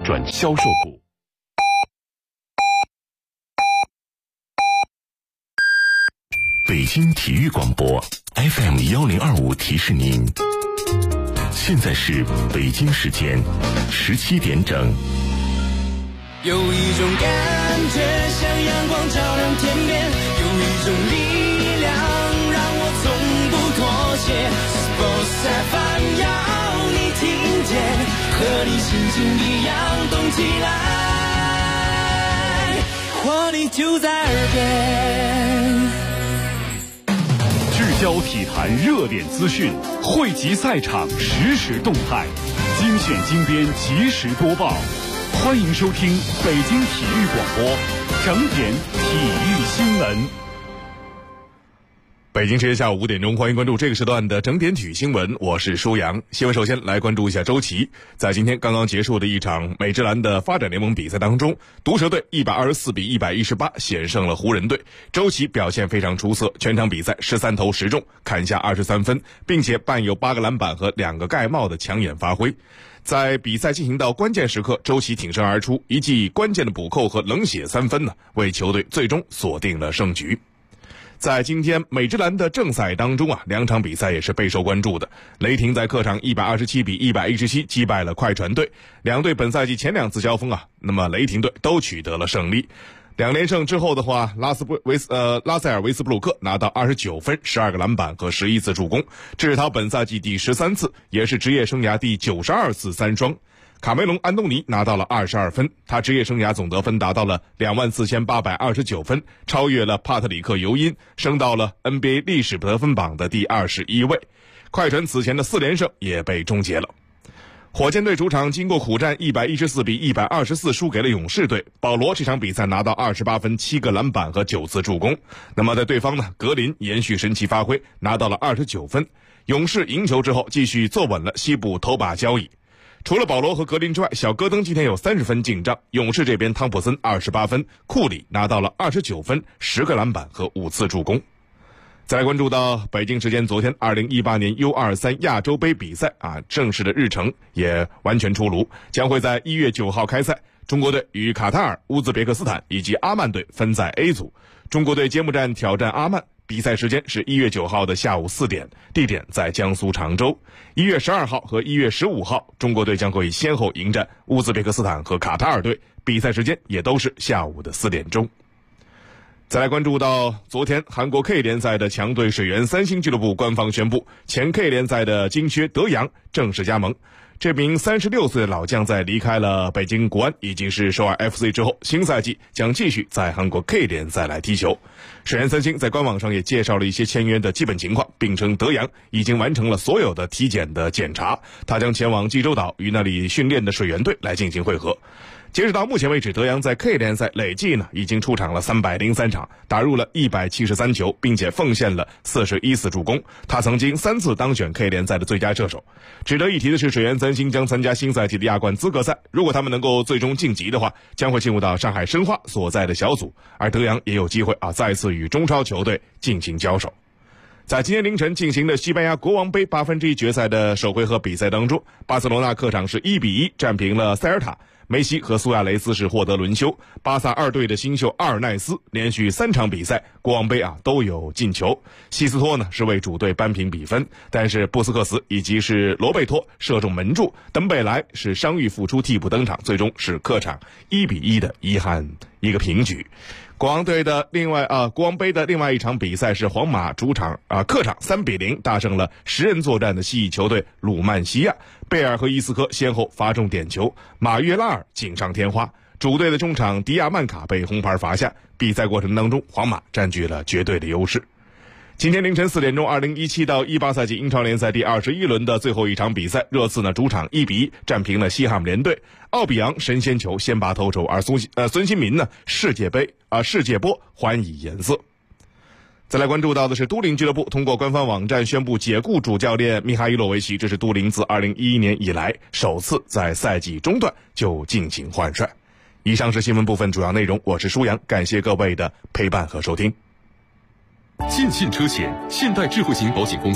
转销售部。北京体育广播 FM1025提示您，现在是北京时间17点整。 有一种感觉像阳光照亮天边，有一种力量让我从不妥协。Sports FM 要你听见，和你心情一样动起来，活力就在耳边。 聚焦体坛热点资讯，汇集赛场实时动态，精选精编及时播报。欢迎收听北京体育广播整点体育新闻。 北京时间下午5点钟，欢迎关注这个时段的整点体育新闻，我是舒阳。新闻首先来关注一下周琦。在今天刚刚结束的一场美职篮的发展联盟比赛当中，毒蛇队124比118险胜了湖人队。周琦表现非常出色，全场比赛13投10中，砍下23分，并且伴有8个篮板和2个盖帽的抢眼发挥。在比赛进行到关键时刻，周琦挺身而出，一记关键的补扣和冷血3分为球队最终锁定了胜局。在今天美职篮的正赛当中两场比赛也是备受关注的。雷霆在客场127比117击败了快船队，两队本赛季前2次交锋那么雷霆队都取得了胜利。2连胜之后的话，拉塞尔维斯布鲁克拿到29分、12个篮板和11次助攻，这是他本赛季第13次，也是职业生涯第92次3双。卡梅隆·安东尼拿到了22分，他职业生涯总得分达到了24829分，超越了帕特里克·尤因，升到了 NBA 历史得分榜的第21位。快船此前的4连胜也被终结了。火箭队主场经过苦战114比124输给了勇士队，保罗这场比赛拿到28分、7个篮板和9次助攻。那么在对方格林延续神奇发挥，拿到了29分。勇士赢球之后继续坐稳了西部头把交椅。除了保罗和格林之外，小戈登今天有30分进账。勇士这边汤普森28分，库里拿到了29分、10个篮板和5次助攻。再来关注到北京时间昨天2018年 U23 亚洲杯比赛正式的日程也完全出炉，将会在1月9号开赛。中国队与卡塔尔、乌兹别克斯坦以及阿曼队分在 A 组，中国队揭幕战挑战阿曼。比赛时间是1月9号的下午4点，地点在江苏常州。1月12号和1月15号，中国队将会先后迎战乌兹别克斯坦和卡塔尔队，比赛时间也都是下午的4点钟。再来关注到昨天韩国 K 联赛的强队水原三星俱乐部官方宣布，前 K 联赛的金靴德阳正式加盟。这名36岁的老将在离开了北京国安以及是首尔 FC 之后，新赛季将继续在韩国 K 联赛来踢球。水原三星在官网上也介绍了一些签约的基本情况，并称德阳已经完成了所有的体检的检查，他将前往济州岛与那里训练的水原队来进行会合。截止到目前为止，德阳在 K 联赛累计已经出场了303场，打入了173球，并且奉献了41次助攻。他曾经3次当选 K 联赛的最佳射手。值得一提的是，水原三星将参加新赛季的亚冠资格赛，如果他们能够最终晋级的话，将会进入到上海申花所在的小组，而德阳也有机会再次与中超球队进行交手。在今天凌晨进行的西班牙国王杯1/8决赛的首回合比赛当中，巴塞罗那客场是1比1战平了塞尔塔，梅西和苏亚雷斯是获得轮休。巴萨2队的新秀阿尔奈斯连续3场比赛国王杯都有进球。西斯托是为主队扳平比分，但是布斯克茨以及是罗贝托射中门柱，登贝莱是伤愈复出替补登场，最终是客场1比1的遗憾一个平局。国王杯的另外一场比赛是皇马客场3比0大胜了10人作战的西乙球队鲁曼西亚，贝尔和伊斯科先后罚中点球，马约拉尔锦上添花，主队的中场迪亚曼卡被红牌罚下。比赛过程当中，皇马占据了绝对的优势。今天凌晨4点钟，2017到18赛季英超联赛第21轮的最后一场比赛，热刺主场1比1战平了西汉姆联队。奥比扬神仙球先拔头筹，而孙兴民世界波还以颜色。再来关注到的是都灵俱乐部通过官方网站宣布解雇主教练米哈伊洛维奇，这是都灵自2011年以来首次在赛季中段就进行换帅。以上是新闻部分主要内容，我是舒阳，感谢各位的陪伴和收听。 建信车险现代智慧型保险公司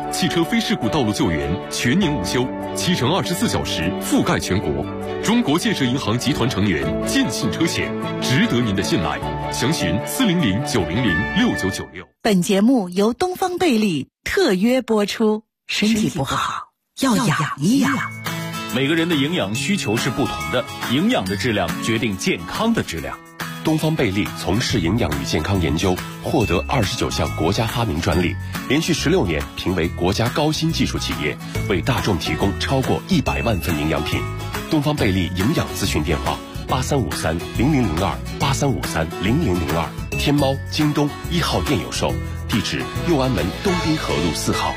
汽车非事故道路救援全年无休，7乘24小时覆盖全国。中国建设银行集团成员，建信车险，值得您的信赖。详询400-900-6996。 本节目由东方贝利特约播出。身体不好要养一养。 每个人的营养需求是不同的，营养的质量决定健康的质量。 东方贝利从事营养与健康研究，获得29项国家发明专利，连续16年评为国家高新技术企业，为大众提供超过100万份营养品。东方贝利营养咨询电话8353-0002，8353-0002，天猫、京东1号店有售，地址右安门东滨河路4号。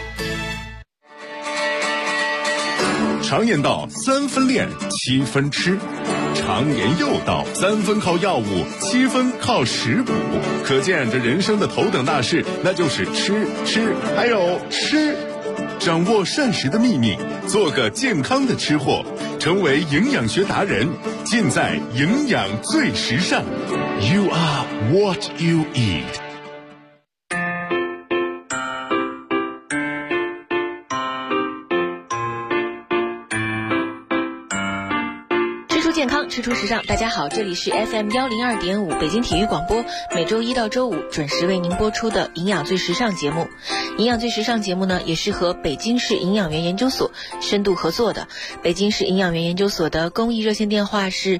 常言道3分练7分吃，常言又道3分靠药物7分靠食补，可见这人生的头等大事那就是吃还有吃。掌握膳食的秘密，做个健康的吃货，成为营养学达人，尽在营养最时尚。 You are what you eat。 健康吃出时尚，大家好，这里是 FM 102.5北京体育广播，每周一到周五准时为您播出的营养最时尚节目。营养最时尚节目呢，也是和北京市营养园研究所深度合作的。北京市营养园研究所的公益热线电话是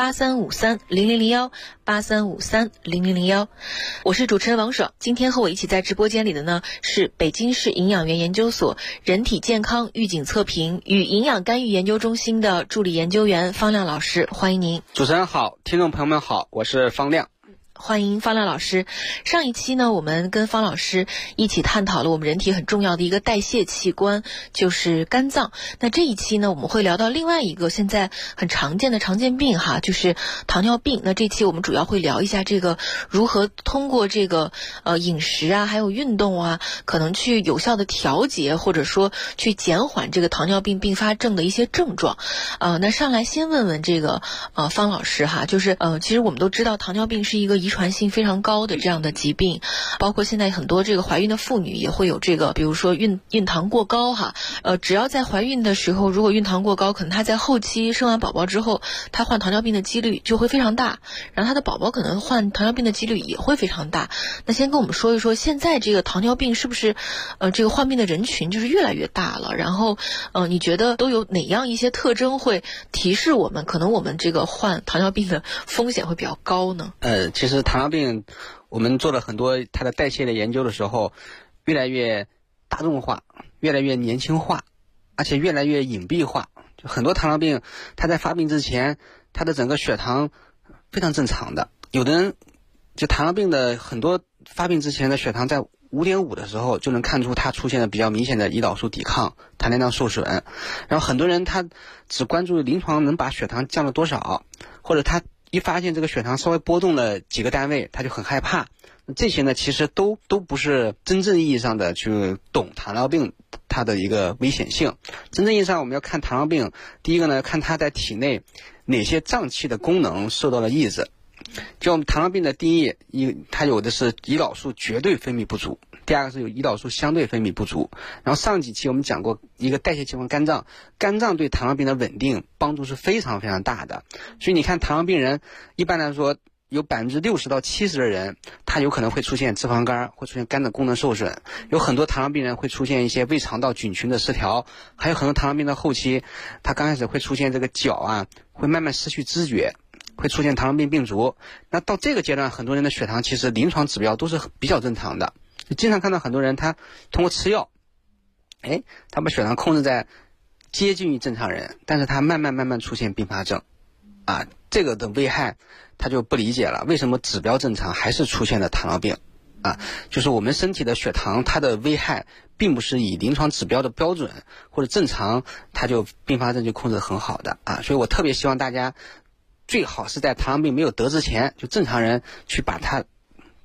8353-0001，8353-0001。我是主持人王爽，今天和我一起在直播间里的呢，是北京市营养园研究所人体健康预警测评与营养干预研究中心的助理研究员方亮老师，欢迎您。 主持人好，听众朋友们好，我是方亮。 欢迎方亮老师。上一期呢，我们跟方老师一起探讨了我们人体很重要的一个代谢器官，就是肝脏。那这一期呢，我们会聊到另外一个现在很常见的常见病哈，就是糖尿病。那这期我们主要会聊一下这个如何通过这个饮食啊，还有运动啊，可能去有效的调节，或者说去减缓这个糖尿病并发症的一些症状。那上来先问问这个方老师哈，就是其实我们都知道糖尿病是一个遗传性非常高的这样的疾病，包括现在很多这个怀孕的妇女也会有这个，比如说孕糖过高哈，只要在怀孕的时候如果孕糖过高，可能她在后期生完宝宝之后，她患糖尿病的几率就会非常大，然后她的宝宝可能患糖尿病的几率也会非常大。那先跟我们说一说，现在这个糖尿病是不是这个患病的人群就是越来越大了？然后你觉得都有哪样一些特征会提示我们，可能我们这个患糖尿病的风险会比较高呢？ 其实糖尿病我们做了很多它的代谢的研究的时候，越来越大众化，越来越年轻化，而且越来越隐蔽化。就很多糖尿病它在发病之前，它的整个血糖非常正常的，有的人就糖尿病的很多发病之前的血糖在5.5的时候就能看出它出现了比较明显的胰岛素抵抗，糖耐量受损。然后很多人他只关注临床能把血糖降了多少，或者他一发现这个血糖稍微波动了几个单位他就很害怕。这些呢其实都不是真正意义上的去懂糖尿病它的一个危险性。真正意义上我们要看糖尿病，第一个呢看它在体内哪些脏器的功能受到了抑制。就我们糖尿病的定义，它有的是胰岛素绝对分泌不足，第二个是有胰岛素相对分泌不足。然后上几期我们讲过一个代谢器官肝脏，肝脏对糖尿病的稳定帮助是非常非常大的。所以你看糖尿病人一般来说有60%到70%的人，他有可能会出现脂肪肝，会出现肝的功能受损。有很多糖尿病人会出现一些胃肠道菌群的失调，还有很多糖尿病的后期，他刚开始会出现这个脚啊会慢慢失去知觉，会出现糖尿病病足。那到这个阶段，很多人的血糖其实临床指标都是比较正常的。经常看到很多人他通过吃药，他把血糖控制在接近于正常人，但是他慢慢出现并发症啊，这个的危害他就不理解了，为什么指标正常还是出现了糖尿病啊？就是我们身体的血糖它的危害并不是以临床指标的标准或者正常，它就并发症就控制得很好的啊。所以我特别希望大家最好是在糖尿病没有得之前，就正常人去把它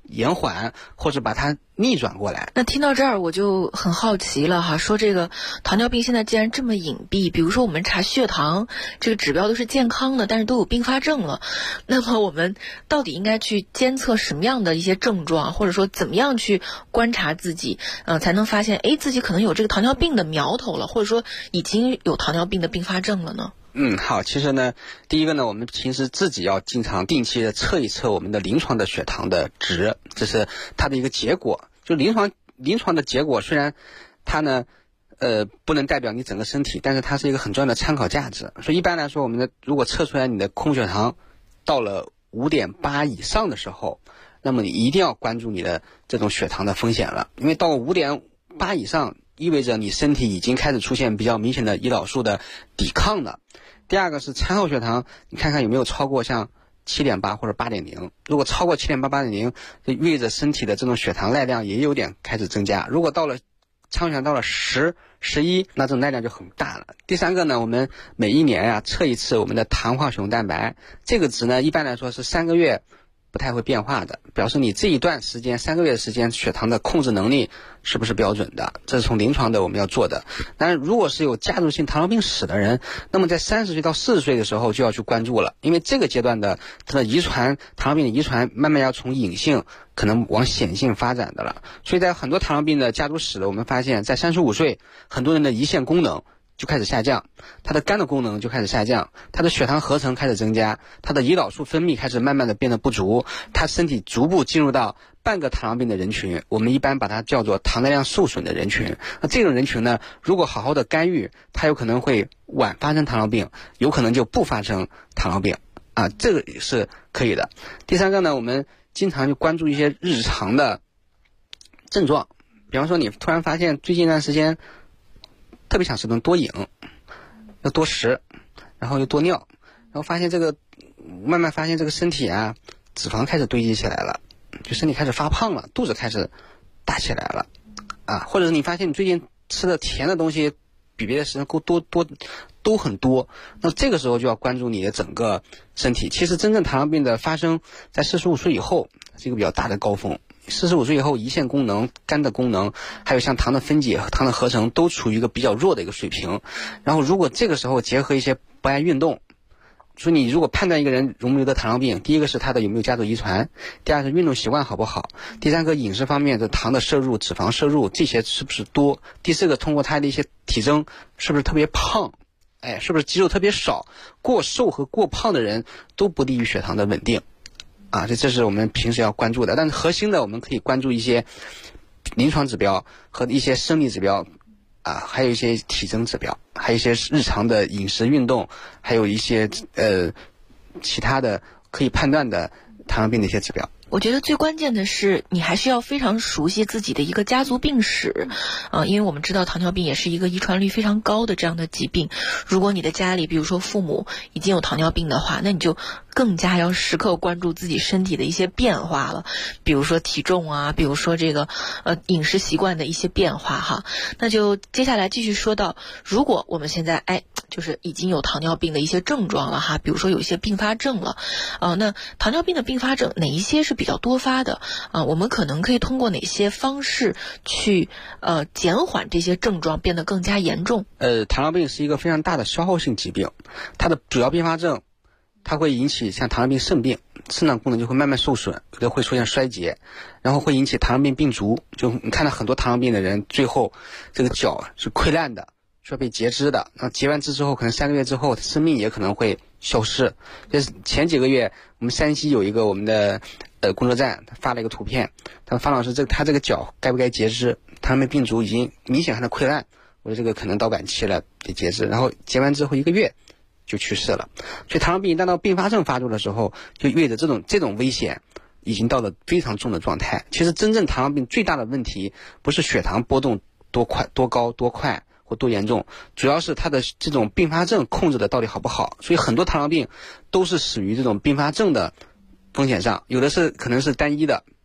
延缓或者把它逆转过来。 那听到这儿我就很好奇了哈，说这个糖尿病现在既然这么隐蔽，比如说我们查血糖这个指标都是健康的，但是都有并发症了，那么我们到底应该去监测什么样的一些症状，或者说怎么样去观察自己才能发现自己可能有这个糖尿病的苗头了，或者说已经有糖尿病的并发症了呢？ 好，其实呢，第一个呢，我们平时自己要经常定期的测一测我们的临床的血糖的值，这是它的一个结果。就临床的结果，虽然它呢不能代表你整个身体，但是它是一个很重要的参考价值。所以一般来说，我们如果测出来你的空血糖到了 5.8 以上的时候，那么你一定要关注你的这种血糖的风险了，因为到 5.8 以上意味着你身体已经开始出现比较明显的胰岛素的抵抗了。第二个是餐后血糖，你看看有没有超过像 7.8 或者 8.0， 如果超过 7.8 8.0， 就意味着身体的这种血糖耐量也有点开始增加。如果到了餐后血糖到了10、11，那这种耐量就很大了。第三个呢，我们每一年测一次我们的糖化血红蛋白，这个值呢一般来说是3个月不太会变化的，表示你这一段时间3个月的时间血糖的控制能力是不是标准的，这是从临床的我们要做的。当然如果是有家族性糖尿病史的人，那么在30岁到40岁的时候就要去关注了，因为这个阶段的它的遗传糖尿病的遗传慢慢要从隐性可能往显性发展的了。所以在很多糖尿病的家族史的，我们发现在35岁很多人的胰腺功能就开始下降，他的肝的功能就开始下降，他的血糖合成开始增加，他的胰岛素分泌开始慢慢的变得不足，他身体逐步进入到半个糖尿病的人群，我们一般把它叫做糖耐量受损的人群。那这种人群呢，如果好好的干预，它有可能会晚发生糖尿病，有可能就不发生糖尿病这个是可以的。第三个呢，我们经常去关注一些日常的症状，比方说你突然发现最近一段时间特别想吃顿多饮，要多食，然后又多尿，然后发现这个慢慢发现这个身体脂肪开始堆积起来了，就身体开始发胖了，肚子开始大起来了或者是你发现你最近吃的甜的东西比别的时间都很多，那这个时候就要关注你的整个身体。其实真正糖尿病的发生在45岁以后是一个比较大的高峰，45岁以后胰腺功能、肝的功能还有像糖的分解和糖的合成都处于一个比较弱的一个水平。然后如果这个时候结合一些不爱运动，所以你如果判断一个人容不容易得糖尿病，第一个是他的有没有家族遗传，第二是运动习惯好不好，第三个饮食方面的糖的摄入、脂肪摄入这些是不是多，第四个通过他的一些体征是不是特别胖，是不是肌肉特别少。过瘦和过胖的人都不利于血糖的稳定这是我们平时要关注的。但是核心的我们可以关注一些临床指标和一些生理指标还有一些体征指标，还有一些日常的饮食运动，还有一些其他的可以判断的糖尿病的一些指标。 我觉得最关键的是你还是要非常熟悉自己的一个家族病史因为我们知道糖尿病也是一个遗传率非常高的这样的疾病。如果你的家里比如说父母已经有糖尿病的话，那你就更加要时刻关注自己身体的一些变化了，比如说体重比如说这个饮食习惯的一些变化哈。那就接下来继续说到，如果我们现在就是已经有糖尿病的一些症状了哈，比如说有一些并发症了那糖尿病的并发症哪一些是比较多发的我们可能可以通过哪些方式去减缓这些症状变得更加严重？ 糖尿病是一个非常大的消耗性疾病，它的主要并发症它会引起像糖尿病肾病，肾脏功能就会慢慢受损，有的会出现衰竭，然后会引起糖尿病病足，就你看到很多糖尿病的人最后这个脚是溃烂的，需要被截肢的，然后截完肢之后可能3个月之后生命也可能会消失。就是前几个月我们山西有一个我们的工作站，他发了一个图片，他说方老师他这个脚该不该截肢，糖尿病病足已经明显看到溃烂，我说这个可能到晚期了得截肢，然后截完之后1个月就去世了。所以糖尿病一旦到并发症发作的时候，就意味着这种危险已经到了非常重的状态。其实真正糖尿病最大的问题不是血糖波动多快多高多快或多严重，主要是它的这种并发症控制的到底好不好。所以很多糖尿病都是属于这种并发症的风险上，有的是可能是单一的，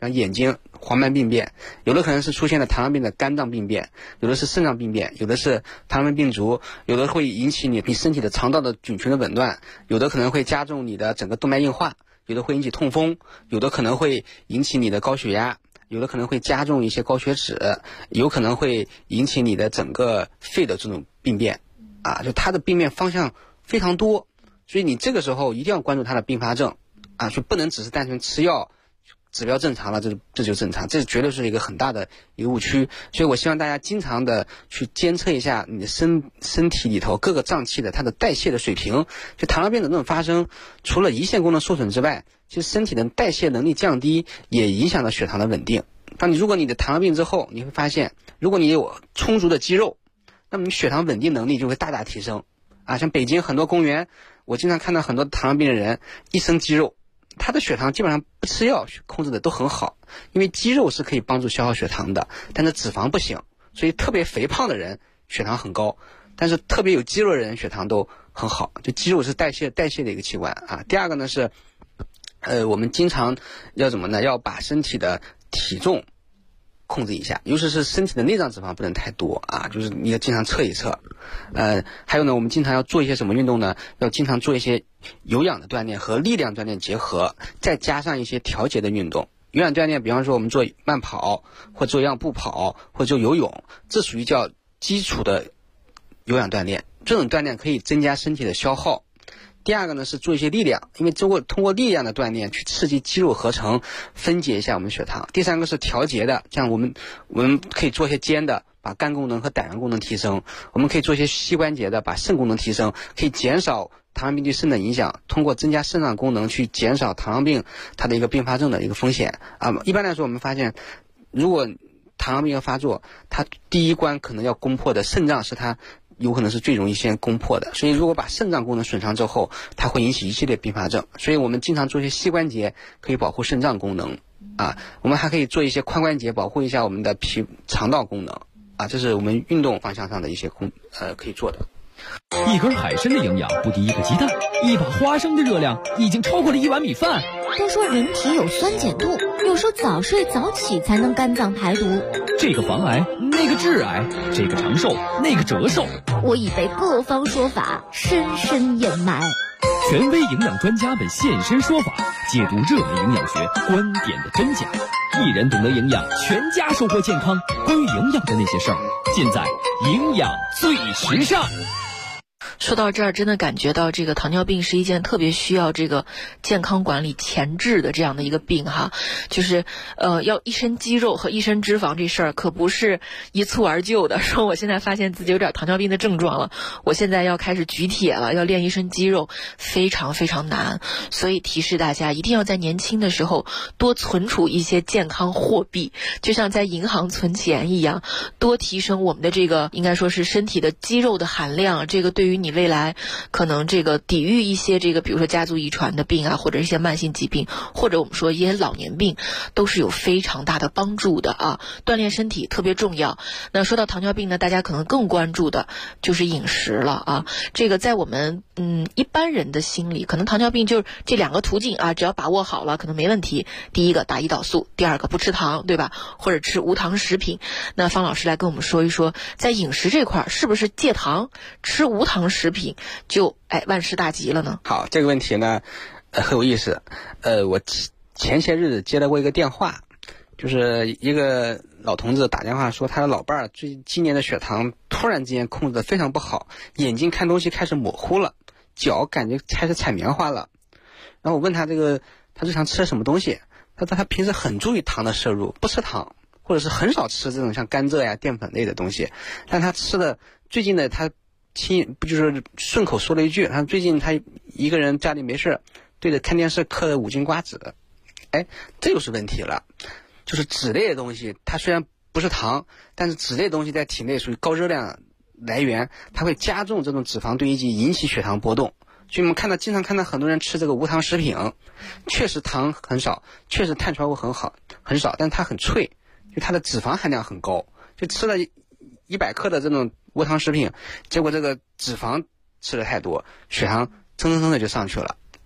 像眼睛黄斑病变，有的可能是出现了糖尿病的肝脏病变，有的是肾脏病变，有的是糖尿病病足，有的会引起你身体的肠道的菌群的紊乱，有的可能会加重你的整个动脉硬化，有的会引起痛风，有的可能会引起你的高血压，有的可能会加重一些高血脂，有可能会引起你的整个肺的这种病变啊，就它的病变方向非常多，所以你这个时候一定要关注它的并发症啊，就不能只是单纯吃药指标正常了，这就正常，这绝对是一个很大的一个误区。所以我希望大家经常的去监测一下你的身体里头各个脏器的它的代谢的水平。就糖尿病的这种发生，除了胰腺功能受损之外，其实身体的代谢能力降低也影响了血糖的稳定。如果你的糖尿病之后，你会发现，如果你有充足的肌肉，那么你血糖稳定能力就会大大提升啊。像北京很多公园，我经常看到很多糖尿病的人一身肌肉，他的血糖基本上不吃药控制的都很好，因为肌肉是可以帮助消耗血糖的，但是脂肪不行，所以特别肥胖的人血糖很高，但是特别有肌肉的人血糖都很好，就肌肉是代谢的一个器官啊。第二个呢是，我们经常要怎么呢？要把身体的体重控制一下，尤其是身体的内脏脂肪不能太多啊，就是你要经常测一测。还有呢，我们经常要做一些什么运动呢？要经常做一些有氧的锻炼和力量锻炼结合，再加上一些调节的运动。有氧锻炼，比方说我们做慢跑，或做步跑，或做游泳，这属于叫基础的有氧锻炼。这种锻炼可以增加身体的消耗。第二个呢是做一些力量，因为通过力量的锻炼去刺激肌肉合成，分解一下我们血糖。第三个是调节的，像我们可以做一些肩的，把肝功能和胆囊功能提升；我们可以做一些膝关节的，把肾功能提升，可以减少糖尿病对肾的影响，通过增加肾脏功能去减少糖尿病它的一个并发症的一个风险啊。一般来说，我们发现，如果糖尿病要发作，它第一关可能要攻破的肾脏是它有可能是最容易先攻破的，所以如果把肾脏功能损伤之后，它会引起一系列并发症。所以我们经常做一些膝关节，可以保护肾脏功能啊。我们还可以做一些髋关节，保护一下我们的肠道功能啊。这是我们运动方向上的一些可以做的。 一根海参的营养不敌一个鸡蛋，一把花生的热量已经超过了一碗米饭。 都说人体有酸碱度，有时候早睡早起才能肝脏排毒。 这个防癌，那个致癌，这个长寿，那个折寿。 我已被各方说法深深掩埋。 权威营养专家们现身说法，解读热门营养学观点的真假。一人懂得营养，全家收获健康。关于营养的那些事儿，尽在营养最时尚。 说到这儿，真的感觉到这个糖尿病是一件特别需要这个健康管理前置的这样的一个病哈，就是要一身肌肉和一身脂肪这事儿可不是一蹴而就的。说我现在发现自己有点糖尿病的症状了，我现在要开始举铁了，要练一身肌肉，非常非常难。所以提示大家一定要在年轻的时候多存储一些健康货币，就像在银行存钱一样，多提升我们的这个应该说是身体的肌肉的含量，这个对于你未来可能这个抵御一些这个比如说家族遗传的病啊，或者一些慢性疾病，或者我们说一些老年病，都是有非常大的帮助的啊。锻炼身体特别重要。那说到糖尿病呢，大家可能更关注的就是饮食了啊。这个在我们一般人的心里，可能糖尿病就是这两个途径啊，只要把握好了可能没问题。第一个打胰岛素，第二个不吃糖，对吧？或者吃无糖食品。那方老师来跟我们说一说，在饮食这块是不是戒糖吃无糖食品就万事大吉了呢？ 好，这个问题呢很有意思。我前些日子接到过一个电话，就是一个老同志打电话说，他的老伴儿今年的血糖突然之间控制的非常不好，眼睛看东西开始模糊了，脚感觉开始踩棉花了。然后我问他他日常吃了什么东西，他说他平时很注意糖的摄入，不吃糖，或者是很少吃这种像甘蔗呀淀粉类的东西，但他吃的最近的他不就是顺口说了一句，他最近他一个人家里没事对着看电视嗑了5斤瓜子。这就是问题了。就是脂类的东西，它虽然不是糖，但是脂类的东西在体内属于高热量来源，它会加重这种脂肪堆积，引起血糖波动。所以我们经常看到很多人吃这个无糖食品，确实糖很少，确实碳水化合物很少，但它很脆，就它的脂肪含量很高。就吃了100克的这种无糖食品，结果这个脂肪吃的太多，血糖蹭蹭蹭的就上去了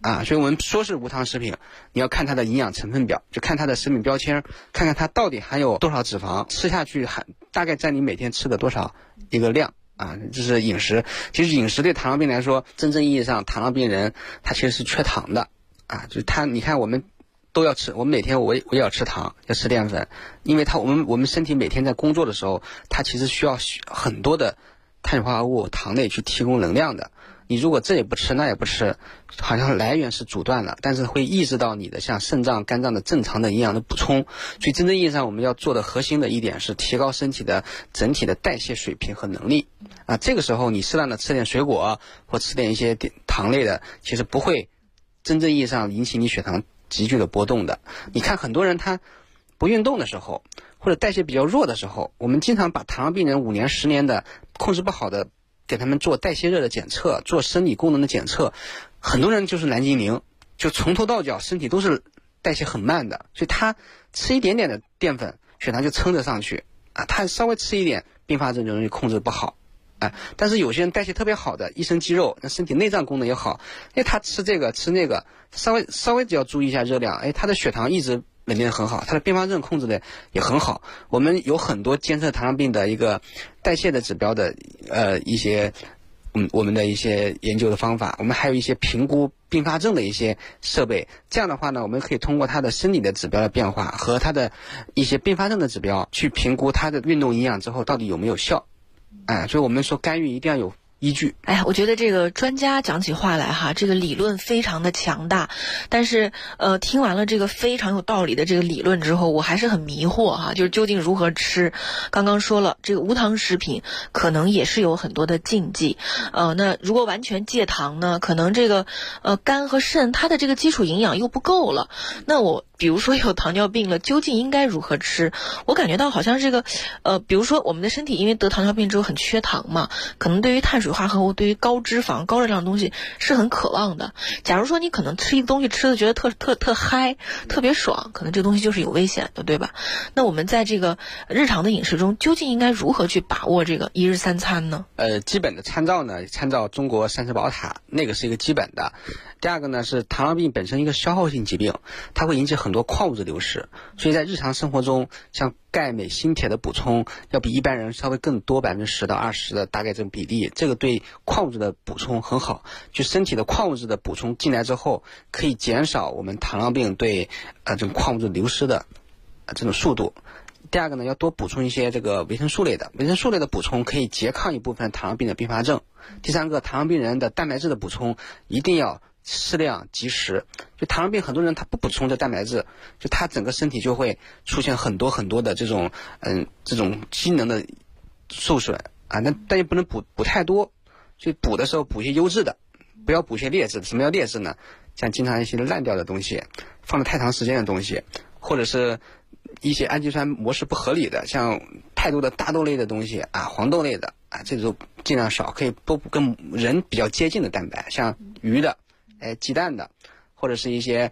啊，所以我们说是无糖食品，你要看它的营养成分表，就看它的食品标签，看看它到底含有多少脂肪，吃下去大概占你每天吃的多少一个量啊，这是饮食。其实饮食对糖尿病来说，真正意义上糖尿病人他其实是缺糖的啊，就是你看我们都要吃，我们每天我也要吃糖，要吃淀粉，因为我们身体每天在工作的时候，它其实需要很多的碳水化合物、糖类去提供能量的。你如果这也不吃那也不吃，好像来源是阻断了，但是会抑制到你的像肾脏、肝脏的正常的营养的补充。所以真正意义上我们要做的核心的一点是提高身体的整体的代谢水平和能力啊。这个时候你适当的吃点水果或吃点一些糖类的，其实不会真正意义上引起你血糖急剧的波动的。你看很多人他不运动的时候，或者代谢比较弱的时候，我们经常把糖尿病人5年10年的控制不好的给他们做代谢热的检测，做生理功能的检测，很多人就是蓝精灵，就从头到脚身体都是代谢很慢的，所以他吃一点点的淀粉血糖就撑着上去啊，他稍微吃一点并发症就容易控制不好啊。但是有些人代谢特别好的，一身肌肉，那身体内脏功能也好，他吃这个吃那个，稍微只要注意一下热量，他的血糖一直稳定得很好，它的并发症控制的也很好。我们有很多监测糖尿病的一个代谢的指标的一些我们的一些研究的方法，我们还有一些评估并发症的一些设备。这样的话呢，我们可以通过它的生理的指标的变化和它的一些并发症的指标去评估它的运动营养之后到底有没有效。所以我们说干预一定要有依据。 哎呀，我觉得这个专家讲起话来哈，这个理论非常的强大，但是听完了这个非常有道理的这个理论之后，我还是很迷惑哈，就是究竟如何吃。刚刚说了，这个无糖食品可能也是有很多的禁忌，那如果完全戒糖呢，可能这个肝和肾它的这个基础营养又不够了。那我比如说有糖尿病了，究竟应该如何吃？我感觉到好像这个比如说我们的身体因为得糖尿病之后很缺糖嘛，可能对于碳水化合物、对于高脂肪、高热量的东西是很渴望的。假如说你可能吃一个东西吃的觉得特嗨，特别爽，可能这个东西就是有危险的，对吧？那我们在这个日常的饮食中究竟应该如何去把握这个一日三餐呢？ 基本的参照中国膳食宝塔，那个是一个基本的。第二个呢是糖尿病本身一个消耗性疾病，它会引起很多矿物质流失，所以在日常生活中像钙、镁、锌、铁的补充要比一般人稍微更多10%到20%的大概这个比例，这个对矿物质的补充很好，就身体的矿物质的补充进来之后，可以减少我们糖尿病对这种矿物质流失的这种速度。第二个呢，要多补充一些这个维生素类的，维生素类的补充可以拮抗一部分糖尿病的并发症。第三个，糖尿病人的蛋白质的补充一定要适量及时。就糖尿病很多人他不补充这蛋白质，就他整个身体就会出现很多的这种机能的受损啊，但也不能补太多，所以补的时候补一些优质的，不要补一些劣质的。什么叫劣质呢？像经常一些烂掉的东西，放了太长时间的东西，或者是一些氨基酸模式不合理的，像太多的大豆类的东西啊、黄豆类的啊，这种尽量少，可以多补跟人比较接近的蛋白，像鱼的、鸡蛋的，或者是一些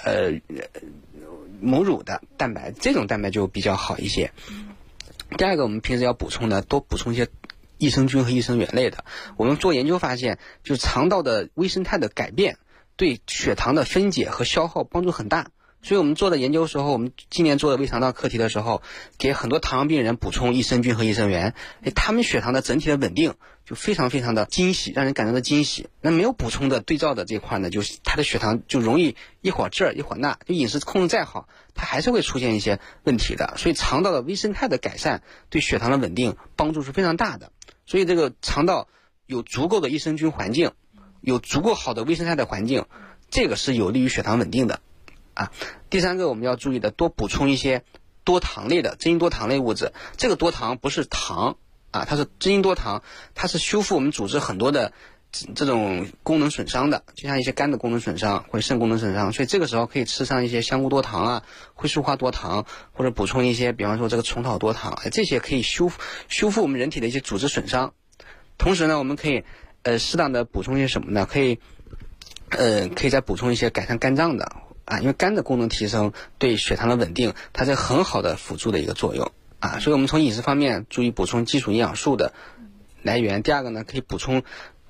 母乳的蛋白，这种蛋白就比较好一些。第二个，我们平时要补充的，多补充一些益生菌和益生元类的。我们做研究发现，就是肠道的微生态的改变对血糖的分解和消耗帮助很大。所以我们做的研究时候，我们今年做的胃肠道课题的时候，给很多糖尿病人补充益生菌和益生元，他们血糖的整体的稳定就非常的惊喜，让人感到的惊喜。那没有补充的对照的这块呢，就是他的血糖就容易一会儿这儿一会儿那，就饮食控制再好，它还是会出现一些问题的。所以肠道的微生态的改善对血糖的稳定帮助是非常大的。所以这个肠道有足够的益生菌环境，有足够好的微生态的环境，这个是有利于血糖稳定的。第三个我们要注意的，多补充一些多糖类的真因多糖类物质。这个多糖不是糖啊，它是真因多糖，它是修复我们组织很多的这种功能损伤的，就像一些肝的功能损伤或者肾功能损伤，所以这个时候可以吃上一些香菇多糖啊、灰树花多糖，或者补充一些比方说这个虫草多糖，这些可以修复我们人体的一些组织损伤。同时呢，我们可以适当的补充一些什么呢？可以再补充一些改善肝脏的因为肝的功能提升对血糖的稳定，它是很好的辅助的一个作用所以我们从饮食方面注意补充基础营养素的来源。第二个呢，可以补充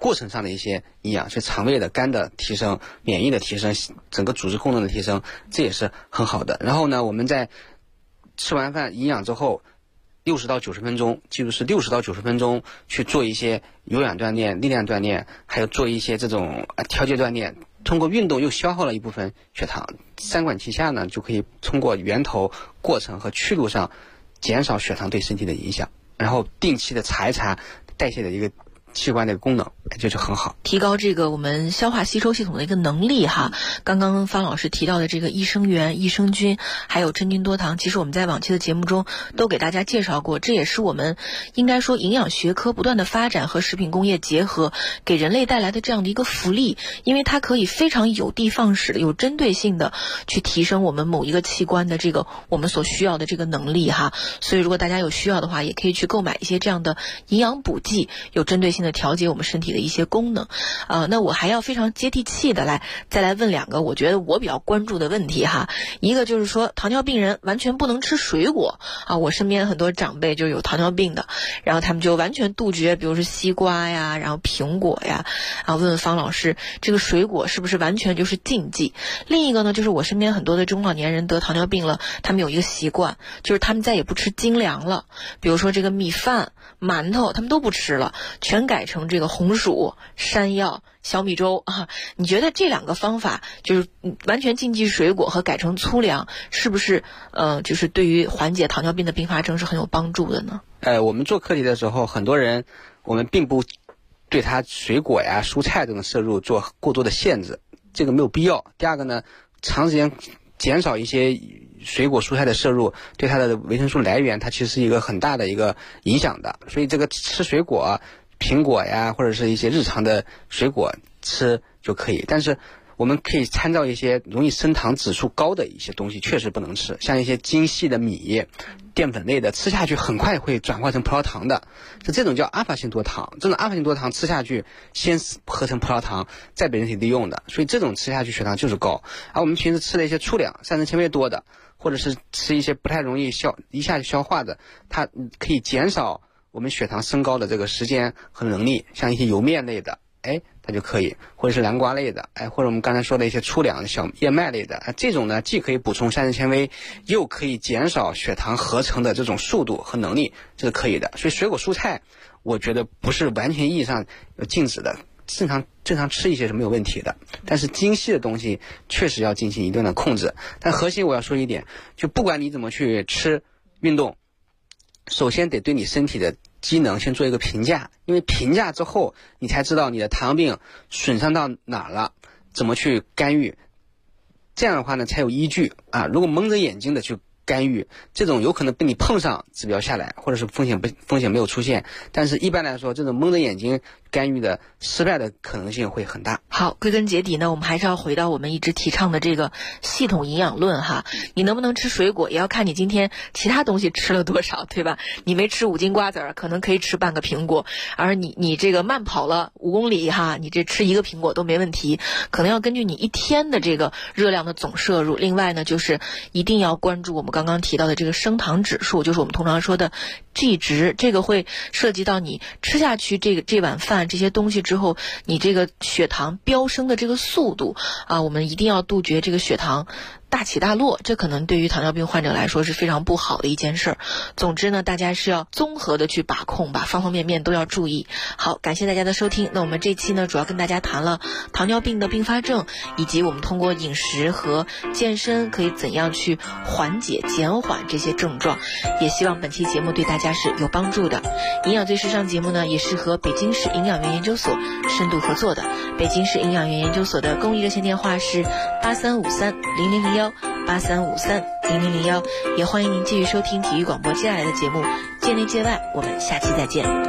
过程上的一些营养，所以肠胃的肝的提升、免疫的提升、整个组织功能的提升，这也是很好的。然后呢，我们在吃完饭营养之后60到90分钟，记住是60到90分钟去做一些有氧锻炼、力量锻炼，还有做一些这种调节锻炼，通过运动又消耗了一部分血糖，三管齐下呢，就可以通过源头、过程和去路上减少血糖对身体的影响，然后定期的查一查代谢的一个器官的功能，这就很好， 提高这个我们消化吸收系统的一个能力哈。刚刚方老师提到的这个益生元、益生菌还有真菌多糖，其实我们在往期的节目中都给大家介绍过，这也是我们应该说营养学科不断的发展和食品工业结合给人类带来的这样的一个福利，因为它可以非常有的放矢的、有针对性的去提升我们某一个器官的这个我们所需要的这个能力哈。所以如果大家有需要的话，也可以去购买一些这样的营养补剂，有针对性的调节我们身体的一些功能。那我还要非常接地气的再来问2个我觉得我比较关注的问题哈。一个就是说糖尿病人完全不能吃水果啊，我身边很多长辈就有糖尿病的，然后他们就完全杜绝，比如说西瓜呀，然后苹果呀，然后问问方老师，这个水果是不是完全就是禁忌？另一个呢，就是我身边很多的中老年人得糖尿病了，他们有一个习惯，就是他们再也不吃精粮了，比如说这个米饭、馒头他们都不吃了，全改成这个红薯、山药、小米粥啊。你觉得这2个方法，就是完全禁忌水果和改成粗粮，是不是就是对于缓解糖尿病的并发症是很有帮助的呢？ 我们做课题的时候，很多人我们并不对他水果呀、蔬菜这种摄入做过多的限制，这个没有必要。第二个呢，长时间减少一些水果蔬菜的摄入，对它的维生素来源它其实是一个很大的一个影响的。所以这个吃水果、苹果呀，或者是一些日常的水果吃就可以，但是我们可以参照一些容易升糖指数高的一些东西，确实不能吃，像一些精细的米、淀粉类的，吃下去很快会转化成葡萄糖的，就这种叫阿尔法性多糖。这种阿尔法性多糖吃下去先合成葡萄糖，再被人体利用的，所以这种吃下去血糖就是高。而我们平时吃的一些粗粮、膳食纤维多的，或者是吃一些不太容易一下就消化的，它可以减少我们血糖升高的这个时间和能力，像一些油面类的，它就可以，或者是南瓜类的，或者我们刚才说的一些粗粮、小燕麦类的，这种呢既可以补充膳食纤维，又可以减少血糖合成的这种速度和能力，这是可以的。所以水果蔬菜，我觉得不是完全意义上禁止的，正常吃一些是没有问题的。但是精细的东西确实要进行一定的控制。但核心我要说一点，就不管你怎么去吃、运动，首先得对你身体的机能先做一个评价，因为评价之后你才知道你的糖尿病损伤到哪了，怎么去干预，这样的话呢才有依据啊。如果蒙着眼睛的去干预，这种有可能被你碰上指标下来，或者是风险没有出现，但是一般来说这种蒙着眼睛干预的失败的可能性会很大。 好，归根结底呢，我们还是要回到我们一直提倡的这个系统营养论哈。你能不能吃水果，也要看你今天其他东西吃了多少，对吧？你没吃5斤瓜子儿，可能可以吃半个苹果，而你这个慢跑了5公里哈，你这吃1个苹果都没问题。可能要根据你一天的这个热量的总摄入。另外呢，就是一定要关注我们刚刚提到的这个升糖指数，就是我们通常说的 G 值，这个会涉及到你吃下去这碗饭这些东西之后，你这个血糖飙升的这个速度啊，我们一定要杜绝这个血糖大起大落，这可能对于糖尿病患者来说是非常不好的一件事。总之呢，大家是要综合的去把控吧，方方面面都要注意。好，感谢大家的收听。那我们这期呢，主要跟大家谈了糖尿病的并发症，以及我们通过饮食和健身可以怎样去缓解、减缓这些症状。也希望本期节目对大家是有帮助的。营养最时尚节目呢，也是和北京市营养院研究所深度合作的。北京市营养院研究所的公益热线电话是83530001，83530001，也欢迎您继续收听体育广播接下来的节目，界内界外，我们下期再见。